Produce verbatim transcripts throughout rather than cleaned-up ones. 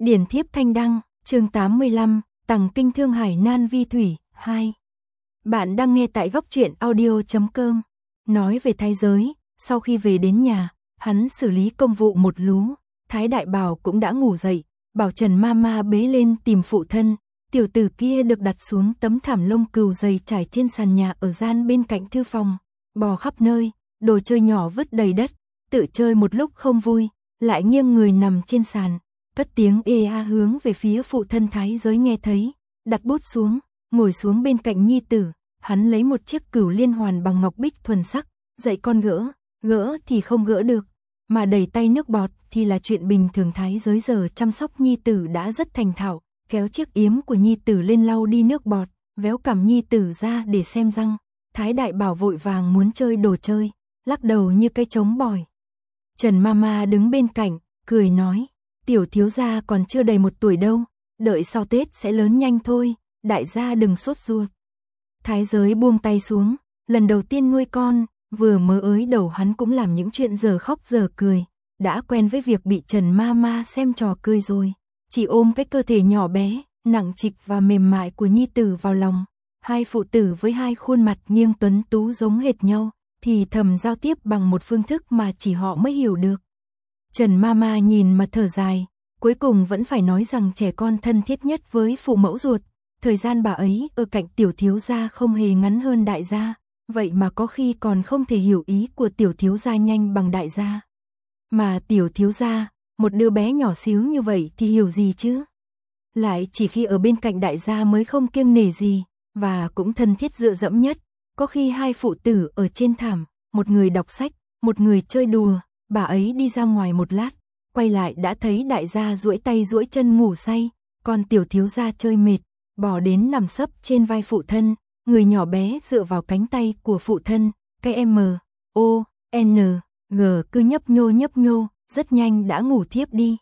Điển thiếp thanh đăng, chương tám mươi lăm, Tằng kinh thương hải nan vi thủy, hai. Bạn đang nghe tại góc truyện audio chấm com. Nói về Thái Giới, sau khi về đến nhà, hắn xử lý công vụ một lú, Thái Đại Bảo cũng đã ngủ dậy, bảo Trần Mama bế lên tìm phụ thân, tiểu tử kia được đặt xuống tấm thảm lông cừu dày trải trên sàn nhà ở gian bên cạnh thư phòng, bò khắp nơi, đồ chơi nhỏ vứt đầy đất, tự chơi một lúc không vui, lại nghiêng người nằm trên sàn, cất tiếng ê a hướng về phía phụ thân Thái Giới nghe thấy, đặt bút xuống, ngồi xuống bên cạnh nhi tử, hắn lấy một chiếc cửu liên hoàn bằng ngọc bích thuần sắc, dạy con gỡ, gỡ thì không gỡ được, mà đẩy tay nước bọt thì là chuyện bình thường. Thái Giới giờ chăm sóc nhi tử đã rất thành thạo, kéo chiếc yếm của nhi tử lên lau đi nước bọt, véo cằm nhi tử ra để xem răng. Thái Đại Bảo vội vàng muốn chơi đồ chơi, lắc đầu như cây trống bỏi. Trần Mama đứng bên cạnh, cười nói, tiểu thiếu gia còn chưa đầy một tuổi đâu, đợi sau Tết sẽ lớn nhanh thôi, đại gia đừng sốt ruột. Thái Giới buông tay xuống, lần đầu tiên nuôi con, vừa mơ ới đầu hắn cũng làm những chuyện giờ khóc giờ cười, đã quen với việc bị Trần Mama xem trò cười rồi, chỉ ôm cái cơ thể nhỏ bé, nặng trịch và mềm mại của nhi tử vào lòng. Hai phụ tử với hai khuôn mặt nghiêng tuấn tú giống hệt nhau, thì thầm giao tiếp bằng một phương thức mà chỉ họ mới hiểu được. Trần Mama nhìn mà thở dài, cuối cùng vẫn phải nói rằng trẻ con thân thiết nhất với phụ mẫu ruột, thời gian bà ấy ở cạnh tiểu thiếu gia không hề ngắn hơn đại gia, vậy mà có khi còn không thể hiểu ý của tiểu thiếu gia nhanh bằng đại gia. Mà tiểu thiếu gia, một đứa bé nhỏ xíu như vậy thì hiểu gì chứ? Lại chỉ khi ở bên cạnh đại gia mới không kiêng nể gì, và cũng thân thiết dựa dẫm nhất. Có khi hai phụ tử ở trên thảm, một người đọc sách, một người chơi đùa, bà ấy đi ra ngoài một lát, quay lại đã thấy đại gia duỗi tay duỗi chân ngủ say, còn tiểu thiếu gia chơi mệt, bỏ đến nằm sấp trên vai phụ thân, người nhỏ bé dựa vào cánh tay của phụ thân, cái M, O, N, G cứ nhấp nhô nhấp nhô, rất nhanh đã ngủ thiếp đi.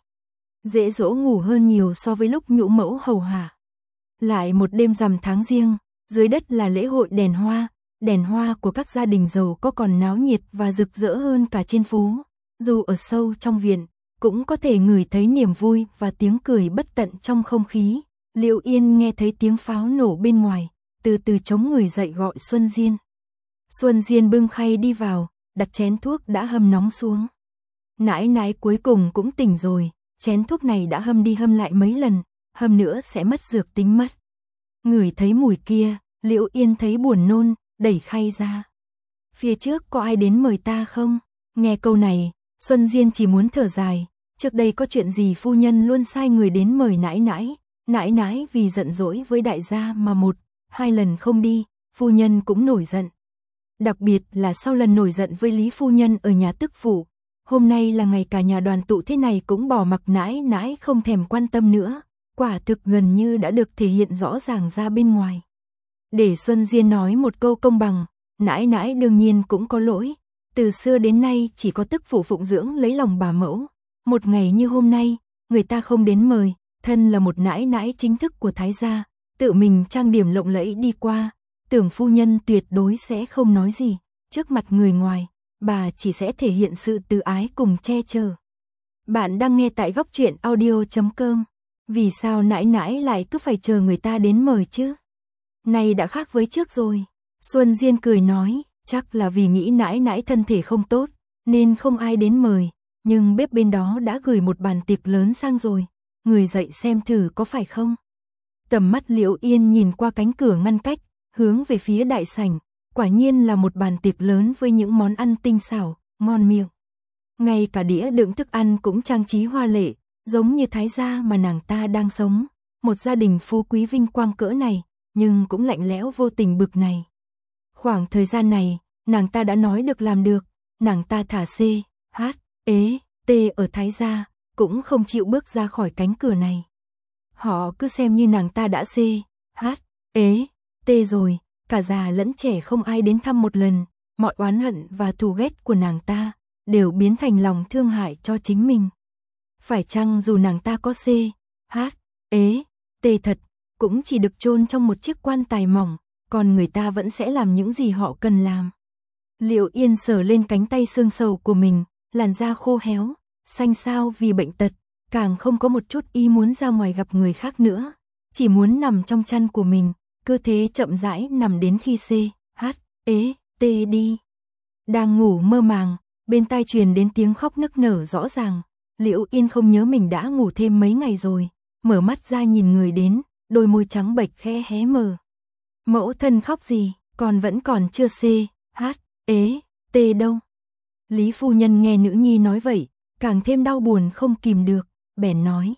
Dễ dỗ ngủ hơn nhiều so với lúc nhũ mẫu hầu hạ. Lại một đêm rằm tháng Giêng, dưới đất là lễ hội đèn hoa, đèn hoa của các gia đình giàu có còn náo nhiệt và rực rỡ hơn cả trên phố. Dù ở sâu trong viện, cũng có thể ngửi thấy niềm vui và tiếng cười bất tận trong không khí. Liễu Yên nghe thấy tiếng pháo nổ bên ngoài, từ từ chống người dậy gọi Xuân Diên. Xuân Diên bưng khay đi vào, đặt chén thuốc đã hâm nóng xuống. Nãi nãi cuối cùng cũng tỉnh rồi, chén thuốc này đã hâm đi hâm lại mấy lần, hâm nữa sẽ mất dược tính mất. Ngửi thấy mùi kia, Liễu Yên thấy buồn nôn, đẩy khay ra. Phía trước có ai đến mời ta không? Nghe câu này, Xuân Diên chỉ muốn thở dài, trước đây có chuyện gì phu nhân luôn sai người đến mời nãi nãi, nãi nãi vì giận dỗi với đại gia mà một, hai lần không đi, phu nhân cũng nổi giận. Đặc biệt là sau lần nổi giận với Lý phu nhân ở nhà tức phụ, hôm nay là ngày cả nhà đoàn tụ thế này cũng bỏ mặc nãi nãi không thèm quan tâm nữa, quả thực gần như đã được thể hiện rõ ràng ra bên ngoài. Để Xuân Diên nói một câu công bằng, nãi nãi đương nhiên cũng có lỗi, từ xưa đến nay chỉ có tức phụ phụng dưỡng lấy lòng bà mẫu, một ngày như hôm nay, người ta không đến mời, thân là một nãi nãi chính thức của Thái gia, tự mình trang điểm lộng lẫy đi qua, tưởng phu nhân tuyệt đối sẽ không nói gì, trước mặt người ngoài, bà chỉ sẽ thể hiện sự từ ái cùng che chở. Bạn đang nghe tại góc truyện audio chấm com. Vì sao nãi nãi lại cứ phải chờ người ta đến mời chứ? Này đã khác với trước rồi. Xuân Diên cười nói, chắc là vì nghĩ nãi nãi thân thể không tốt, nên không ai đến mời, nhưng bếp bên đó đã gửi một bàn tiệc lớn sang rồi, người dậy xem thử có phải không? Tầm mắt Liễu Yên nhìn qua cánh cửa ngăn cách, hướng về phía đại sảnh, quả nhiên là một bàn tiệc lớn với những món ăn tinh xảo, ngon miệng. Ngay cả đĩa đựng thức ăn cũng trang trí hoa lệ, giống như Thái gia mà nàng ta đang sống, một gia đình phú quý vinh quang cỡ này, nhưng cũng lạnh lẽo vô tình bực này. Khoảng thời gian này, nàng ta đã nói được làm được, nàng ta thả C, H, ế, T ở Thái gia, cũng không chịu bước ra khỏi cánh cửa này. Họ cứ xem như nàng ta đã C, H, ế, T rồi, cả già lẫn trẻ không ai đến thăm một lần, mọi oán hận và thù ghét của nàng ta đều biến thành lòng thương hại cho chính mình. Phải chăng dù nàng ta có C, H, ế, T thật, cũng chỉ được chôn trong một chiếc quan tài mỏng, còn người ta vẫn sẽ làm những gì họ cần làm. Liễu Yên sờ lên cánh tay xương sầu của mình, làn da khô héo, xanh xao vì bệnh tật, càng không có một chút ý muốn ra ngoài gặp người khác nữa, chỉ muốn nằm trong chăn của mình, cứ thế chậm rãi nằm đến khi C, H, ế, T đi. Đang ngủ mơ màng, bên tai truyền đến tiếng khóc nức nở rõ ràng, Liễu Yên không nhớ mình đã ngủ thêm mấy ngày rồi, mở mắt ra nhìn người đến, đôi môi trắng bệch khẽ hé mở. Mẫu thân khóc gì, còn vẫn còn chưa C, H, ế, T đâu. Lý phu nhân nghe nữ nhi nói vậy, càng thêm đau buồn không kìm được, bèn nói.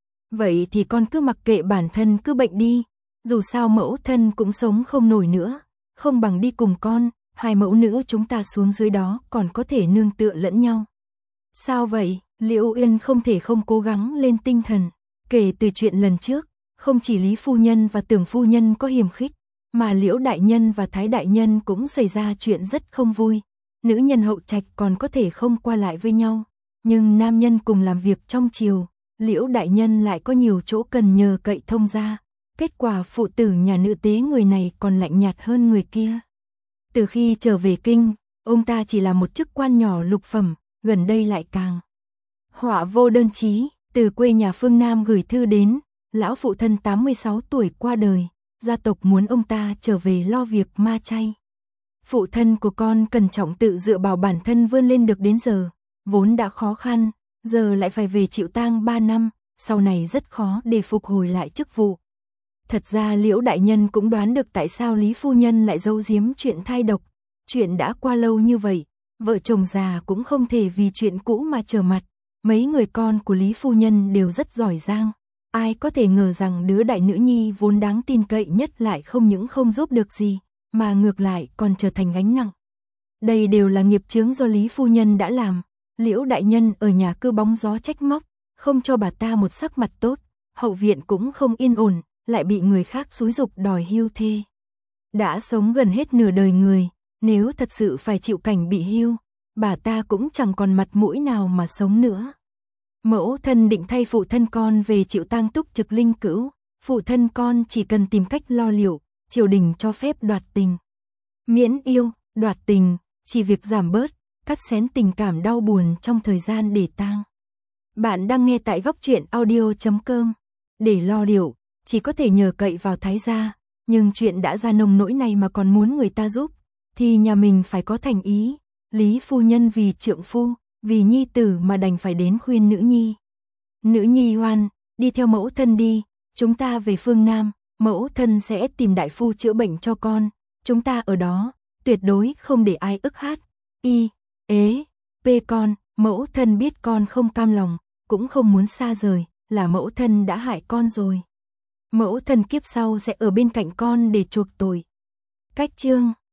Vậy thì con cứ mặc kệ bản thân cứ bệnh đi, dù sao mẫu thân cũng sống không nổi nữa, không bằng đi cùng con, hai mẫu nữ chúng ta xuống dưới đó còn có thể nương tựa lẫn nhau. Sao vậy, Liễu Yên không thể không cố gắng lên tinh thần, kể từ chuyện lần trước, không chỉ Lý phu nhân và Tưởng phu nhân có hiềm khích, mà Liễu đại nhân và Thái đại nhân cũng xảy ra chuyện rất không vui. Nữ nhân hậu trạch còn có thể không qua lại với nhau, nhưng nam nhân cùng làm việc trong triều, Liễu đại nhân lại có nhiều chỗ cần nhờ cậy thông gia. Kết quả phụ tử nhà nữ tế người này còn lạnh nhạt hơn người kia. Từ khi trở về kinh, ông ta chỉ là một chức quan nhỏ lục phẩm, gần đây lại càng họa vô đơn chí, từ quê nhà phương Nam gửi thư đến, lão phụ thân tám mươi sáu tuổi qua đời, gia tộc muốn ông ta trở về lo việc ma chay. Phụ thân của con cẩn trọng tự dựa vào bản thân vươn lên được đến giờ, vốn đã khó khăn, giờ lại phải về chịu tang ba năm, sau này rất khó để phục hồi lại chức vụ. Thật ra Liễu đại nhân cũng đoán được tại sao Lý phu nhân lại giấu giếm chuyện thai độc, chuyện đã qua lâu như vậy, vợ chồng già cũng không thể vì chuyện cũ mà trở mặt, mấy người con của Lý phu nhân đều rất giỏi giang, ai có thể ngờ rằng đứa đại nữ nhi vốn đáng tin cậy nhất lại không những không giúp được gì, mà ngược lại còn trở thành gánh nặng. Đây đều là nghiệp chướng do Lý phu nhân đã làm, Liễu đại nhân ở nhà cứ bóng gió trách móc, không cho bà ta một sắc mặt tốt, hậu viện cũng không yên ổn, lại bị người khác xúi giục đòi hưu thê. Đã sống gần hết nửa đời người, nếu thật sự phải chịu cảnh bị hưu, bà ta cũng chẳng còn mặt mũi nào mà sống nữa. Mẫu thân định thay phụ thân con về chịu tang túc trực linh cữu, phụ thân con chỉ cần tìm cách lo liệu, triều đình cho phép đoạt tình. Miễn yêu, đoạt tình, chỉ việc giảm bớt, cắt xén tình cảm đau buồn trong thời gian để tang. Bạn đang nghe tại góc truyện audio chấm com. Để lo liệu, chỉ có thể nhờ cậy vào Thái gia, nhưng chuyện đã ra nông nỗi này mà còn muốn người ta giúp, thì nhà mình phải có thành ý. Lý phu nhân vì trượng phu, vì nhi tử mà đành phải đến khuyên nữ nhi. Nữ nhi ngoan, đi theo mẫu thân đi, chúng ta về phương Nam, mẫu thân sẽ tìm đại phu chữa bệnh cho con, chúng ta ở đó, tuyệt đối không để ai ức hát. Y, ế, p con, mẫu thân biết con không cam lòng, cũng không muốn xa rời, là mẫu thân đã hại con rồi. Mẫu thân kiếp sau sẽ ở bên cạnh con để chuộc tội. Cách chương